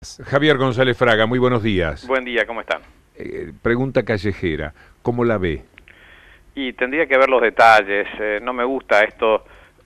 Javier González Fraga, muy buenos días. Buen día, ¿cómo están? Pregunta callejera, ¿cómo la ve? Y tendría que ver los detalles. No me gusta esto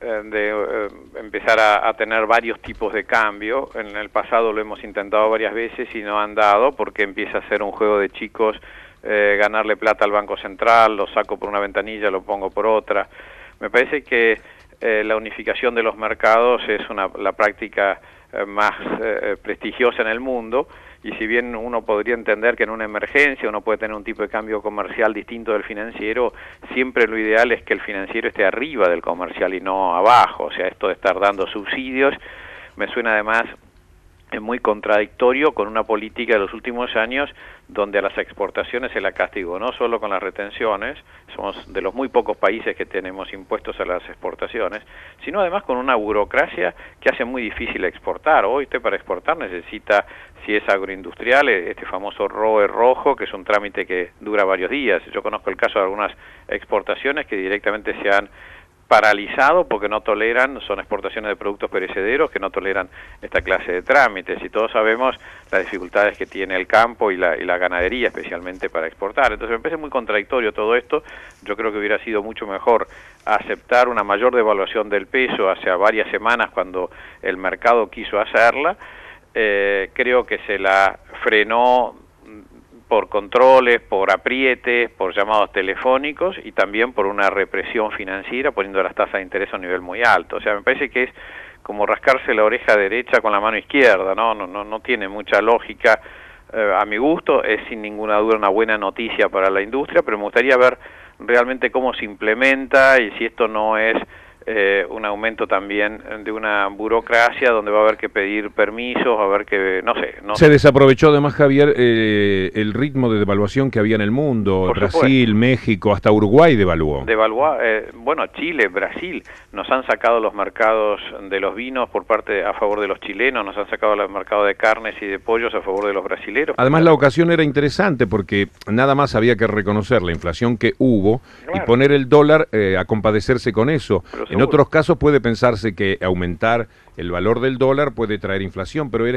de empezar a tener varios tipos de cambio. En el pasado lo hemos intentado varias veces y no han dado porque empieza a ser un juego de chicos, ganarle plata al Banco Central, lo saco por una ventanilla, lo pongo por otra. Me parece que la unificación de los mercados es la práctica más prestigiosa en el mundo, y si bien uno podría entender que en una emergencia uno puede tener un tipo de cambio comercial distinto del financiero, siempre lo ideal es que el financiero esté arriba del comercial y no abajo. O sea, esto de estar dando subsidios me suena además muy contradictorio con una política de los últimos años donde a las exportaciones se la castigó, no solo con las retenciones, somos de los muy pocos países que tenemos impuestos a las exportaciones, sino además con una burocracia que hace muy difícil exportar. Hoy usted para exportar necesita, si es agroindustrial, este famoso ROE rojo, que es un trámite que dura varios días. Yo conozco el caso de algunas exportaciones que directamente se han paralizado porque no toleran, son exportaciones de productos perecederos que no toleran esta clase de trámites, y todos sabemos las dificultades que tiene el campo y la ganadería especialmente para exportar. Entonces me parece muy contradictorio todo esto. Yo creo que hubiera sido mucho mejor aceptar una mayor devaluación del peso hace varias semanas cuando el mercado quiso hacerla. Creo que se la frenó por controles, por aprietes, por llamados telefónicos y también por una represión financiera poniendo las tasas de interés a un nivel muy alto. O sea, me parece que es como rascarse la oreja derecha con la mano izquierda, no tiene mucha lógica. A mi gusto es sin ninguna duda una buena noticia para la industria, pero me gustaría ver realmente cómo se implementa y si esto no es un aumento también de una burocracia donde va a haber que pedir permisos, va a haber que, no sé. Se desaprovechó además, Javier, el ritmo de devaluación que había en el mundo. Por Brasil, supuesto. México, hasta Uruguay devaluó. Bueno, Chile, Brasil, nos han sacado los mercados de los vinos a favor de los chilenos, nos han sacado los mercados de carnes y de pollos a favor de los brasileros. Además la ocasión era interesante porque nada más había que reconocer la inflación que hubo, claro, y poner el dólar a compadecerse con eso. En otros casos puede pensarse que aumentar el valor del dólar puede traer inflación, pero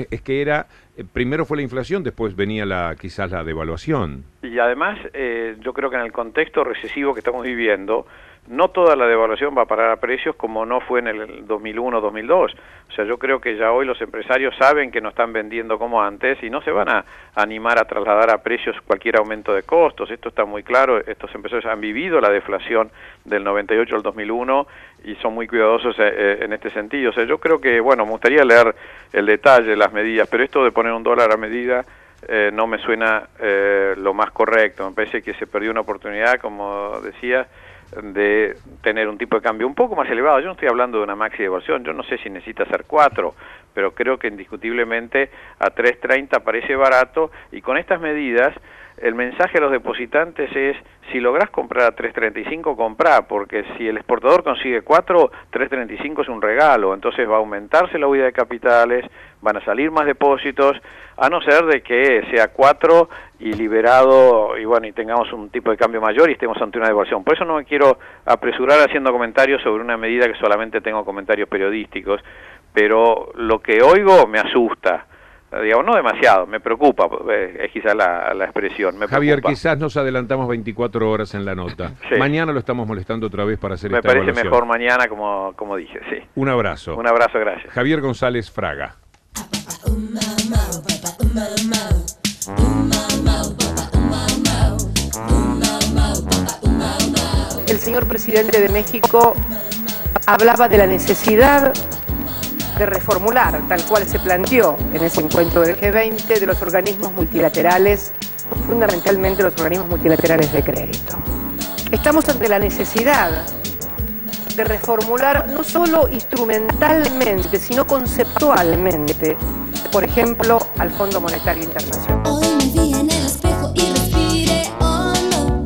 primero fue la inflación, después venía quizás la devaluación. Y además, yo creo que en el contexto recesivo que estamos viviendo, no toda la devaluación va a parar a precios como no fue en el 2001-2002. O sea, yo creo que ya hoy los empresarios saben que no están vendiendo como antes y no se van a animar a trasladar a precios cualquier aumento de costos. Esto está muy claro. Estos empresarios han vivido la deflación del 98 al 2001 y son muy cuidadosos en este sentido. O sea, yo creo que, bueno, me gustaría leer el detalle de las medidas, pero esto de poner un dólar a medida no me suena lo más correcto. Me parece que se perdió una oportunidad, como decía, de tener un tipo de cambio un poco más elevado. Yo no estoy hablando de una maxi devaluación, yo no sé si necesita ser 4, pero creo que indiscutiblemente a 3.30 parece barato, y con estas medidas el mensaje a los depositantes es: si lográs comprar a 3.35, comprá, porque si el exportador consigue 4, 3.35 es un regalo, entonces va a aumentarse la huida de capitales, van a salir más depósitos, a no ser de que sea 4 y liberado, y bueno, y tengamos un tipo de cambio mayor y estemos ante una devaluación. Por eso no me quiero apresurar haciendo comentarios sobre una medida que solamente tengo comentarios periodísticos, pero lo que oigo me asusta. Digamos, no demasiado, me preocupa, es quizás la expresión. Javier, quizás nos adelantamos 24 horas en la nota. Sí. Mañana lo estamos molestando otra vez para hacer esta evaluación. Me parece mejor mañana, como dije, sí. Un abrazo. Un abrazo, gracias. Javier González Fraga. El señor presidente de México hablaba de la necesidad de reformular, tal cual se planteó en ese encuentro del G20, de los organismos multilaterales, fundamentalmente los organismos multilaterales de crédito. Estamos ante la necesidad de reformular no solo instrumentalmente, sino conceptualmente, por ejemplo, al Fondo Monetario Internacional. Hoy me vi en el espejo y respiré hondo.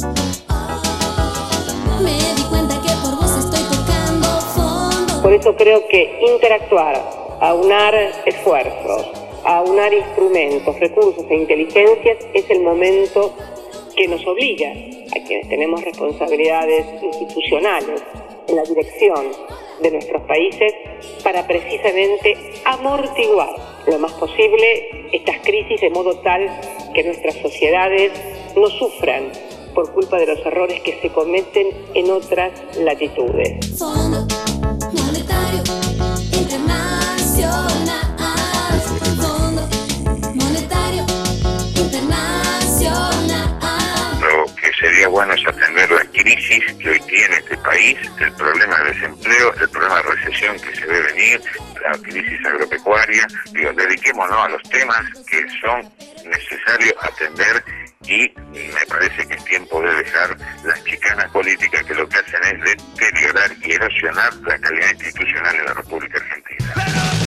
Me di cuenta que por vos estoy tocando fondo. Por eso creo que interactuar, aunar esfuerzos, aunar instrumentos, recursos e inteligencias es el momento que nos obliga a quienes tenemos responsabilidades institucionales en la dirección de nuestros países para precisamente amortiguar lo más posible estas crisis de modo tal que nuestras sociedades no sufran por culpa de los errores que se cometen en otras latitudes. Fondo Monetario Internacional. Fondo Monetario Internacional. Lo que sería bueno es atender la crisis que hoy tiene este país, el problema de desempleo, el problema de recesión que se ve venir, la crisis agropecuaria. Dediquémonos a los temas que son necesarios atender, y me parece que es tiempo de dejar las chicanas políticas que lo que hacen es deteriorar y erosionar la calidad institucional en la República Argentina.